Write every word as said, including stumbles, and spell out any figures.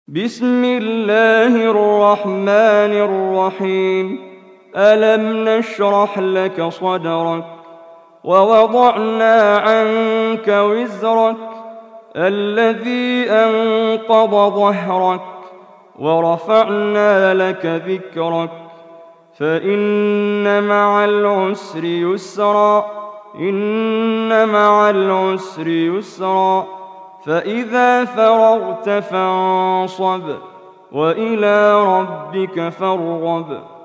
بسم الله الرحمن الرحيم. ألم نشرح لك صدرك ووضعنا عنك وزرك الذي أنقض ظهرك ورفعنا لك ذكرك فإن مع العسر يسرا إن مع العسر يسرا فإذا فرغت فانصب وإلى ربك فارغب.